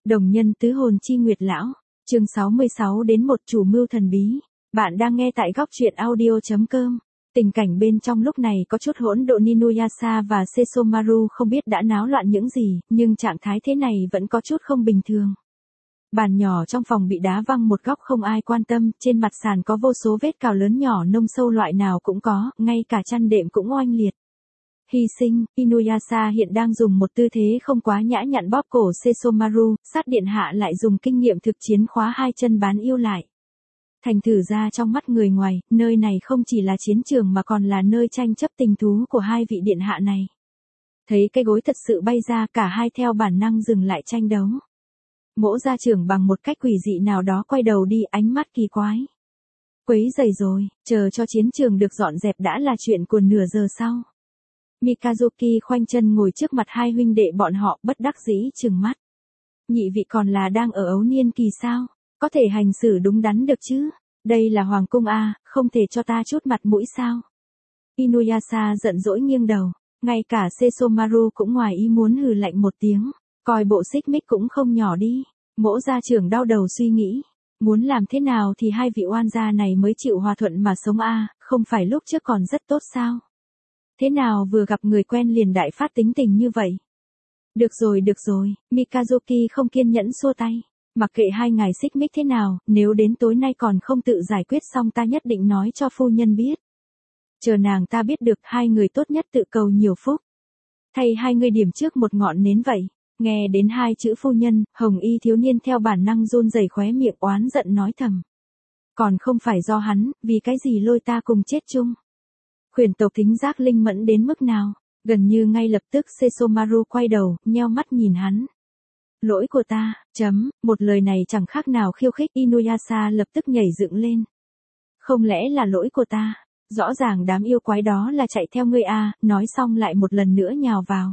Đồng nhân tứ hồn chi nguyệt lão, chương 66 đến một chủ mưu thần bí. Bạn đang nghe tại góc truyện audio.com. Tình cảnh bên trong lúc này có chút hỗn độn, Inuyasha và Sesomaru không biết đã náo loạn những gì, nhưng trạng thái thế này vẫn có chút không bình thường. Bàn nhỏ trong phòng bị đá văng một góc không ai quan tâm, trên mặt sàn có vô số vết cào lớn nhỏ nông sâu loại nào cũng có, ngay cả chăn đệm cũng oanh liệt. Hy sinh, Inuyasha hiện đang dùng một tư thế không quá nhã nhặn bóp cổ Sesomaru, sát điện hạ lại dùng kinh nghiệm thực chiến khóa hai chân bán yêu lại. Thành thử ra trong mắt người ngoài, nơi này không chỉ là chiến trường mà còn là nơi tranh chấp tình thú của hai vị điện hạ này. Thấy cái gối thật sự bay ra, cả hai theo bản năng dừng lại tranh đấu. Mỗ gia trưởng bằng một cách quỷ dị nào đó quay đầu đi, ánh mắt kỳ quái. Quấy rầy rồi, chờ cho chiến trường được dọn dẹp đã là chuyện của nửa giờ sau. Mikazuki khoanh chân ngồi trước mặt hai huynh đệ bọn họ, bất đắc dĩ trừng mắt. Nhị vị còn là đang ở ấu niên kỳ sao? Có thể hành xử đúng đắn được chứ? Đây là hoàng cung a, không thể cho ta chút mặt mũi sao? Inuyasha giận dỗi nghiêng đầu, ngay cả Sesomaru cũng ngoài ý muốn hừ lạnh một tiếng, coi bộ xích mích cũng không nhỏ đi. Mỗ gia trưởng đau đầu suy nghĩ, muốn làm thế nào thì hai vị oan gia này mới chịu hòa thuận mà sống a, không phải lúc trước còn rất tốt sao? Thế nào vừa gặp người quen liền đại phát tính tình như vậy? Được rồi, Mikazuki không kiên nhẫn xua tay. Mặc kệ hai ngài xích mích thế nào, nếu đến tối nay còn không tự giải quyết xong ta nhất định nói cho phu nhân biết. Chờ nàng ta biết được, hai người tốt nhất tự cầu nhiều phúc. Thay hai người điểm trước một ngọn nến vậy. Nghe đến hai chữ phu nhân, hồng y thiếu niên theo bản năng run rẩy khóe miệng oán giận nói thầm. Còn không phải do hắn, vì cái gì lôi ta cùng chết chung. Khuyển tộc thính giác linh mẫn đến mức nào, gần như ngay lập tức Sesomaru quay đầu, nheo mắt nhìn hắn. Lỗi của ta, một lời này chẳng khác nào khiêu khích. Inuyasha lập tức nhảy dựng lên. Không lẽ là lỗi của ta, rõ ràng đám yêu quái đó là chạy theo ngươi a, nói xong lại một lần nữa nhào vào.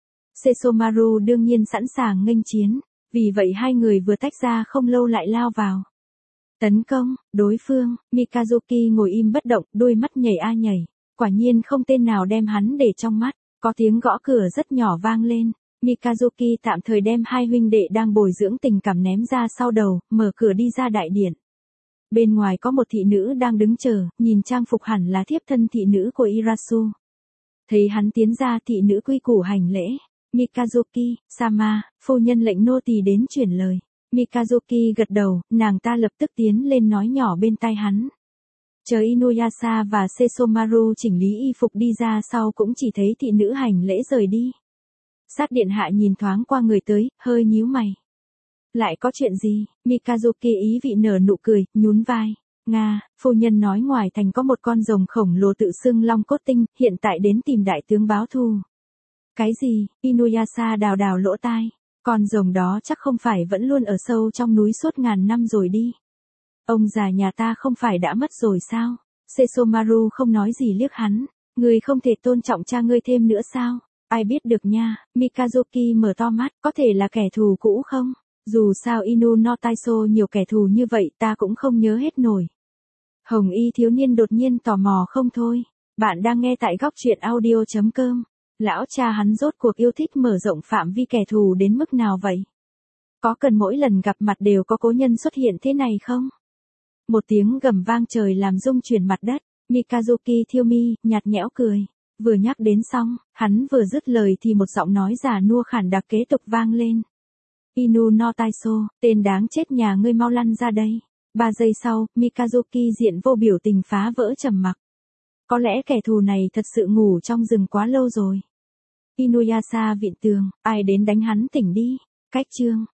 Sesomaru đương nhiên sẵn sàng nghênh chiến, vì vậy hai người vừa tách ra không lâu lại lao vào. Tấn công, đối phương, Mikazuki ngồi im bất động, đôi mắt nhảy a nhảy. Quả nhiên không tên nào đem hắn để trong mắt, có tiếng gõ cửa rất nhỏ vang lên. Mikazuki tạm thời đem hai huynh đệ đang bồi dưỡng tình cảm ném ra sau đầu, mở cửa đi ra đại điện. Bên ngoài có một thị nữ đang đứng chờ, nhìn trang phục hẳn là thiếp thân thị nữ của Irasu. Thấy hắn tiến ra, thị nữ quy củ hành lễ. Mikazuki, Sama, phu nhân lệnh nô tỳ đến chuyển lời. Mikazuki gật đầu, nàng ta lập tức tiến lên nói nhỏ bên tai hắn. Chờ Inuyasha và Sesomaru chỉnh lý y phục đi ra sau cũng chỉ thấy thị nữ hành lễ rời đi. Sát điện hạ nhìn thoáng qua người tới, hơi nhíu mày. Lại có chuyện gì? Mikazuki ý vị nở nụ cười, nhún vai. Nga, phu nhân nói ngoài thành có một con rồng khổng lồ tự xưng Long Cốt Tinh, hiện tại đến tìm đại tướng báo thù. Cái gì? Inuyasha đào đào lỗ tai. Con rồng đó chắc không phải vẫn luôn ở sâu trong núi suốt ngàn năm rồi đi. Ông già nhà ta không phải đã mất rồi sao? Sesomaru không nói gì liếc hắn. Người không thể tôn trọng cha ngươi thêm nữa sao? Ai biết được nha. Mikazuki mở to mắt, có thể là kẻ thù cũ không? Dù sao Inu no Taiso nhiều kẻ thù như vậy ta cũng không nhớ hết nổi. Hồng y thiếu niên đột nhiên tò mò không thôi. Bạn đang nghe tại góc truyện audio.com. Lão cha hắn rốt cuộc yêu thích mở rộng phạm vi kẻ thù đến mức nào vậy? Có cần mỗi lần gặp mặt đều có cố nhân xuất hiện thế này không? Một tiếng gầm vang trời làm rung chuyển mặt đất. Mikazuki thiêu mi, nhạt nhẽo cười. Vừa nhắc đến xong, hắn vừa dứt lời thì một giọng nói già nua khản đặc kế tục vang lên. Inu no Taiso, tên đáng chết nhà ngươi mau lăn ra đây. 3 giây sau, Mikazuki diện vô biểu tình phá vỡ trầm mặc. Có lẽ kẻ thù này thật sự ngủ trong rừng quá lâu rồi. Inuyasha vịn tường, ai đến đánh hắn tỉnh đi. Cách chương,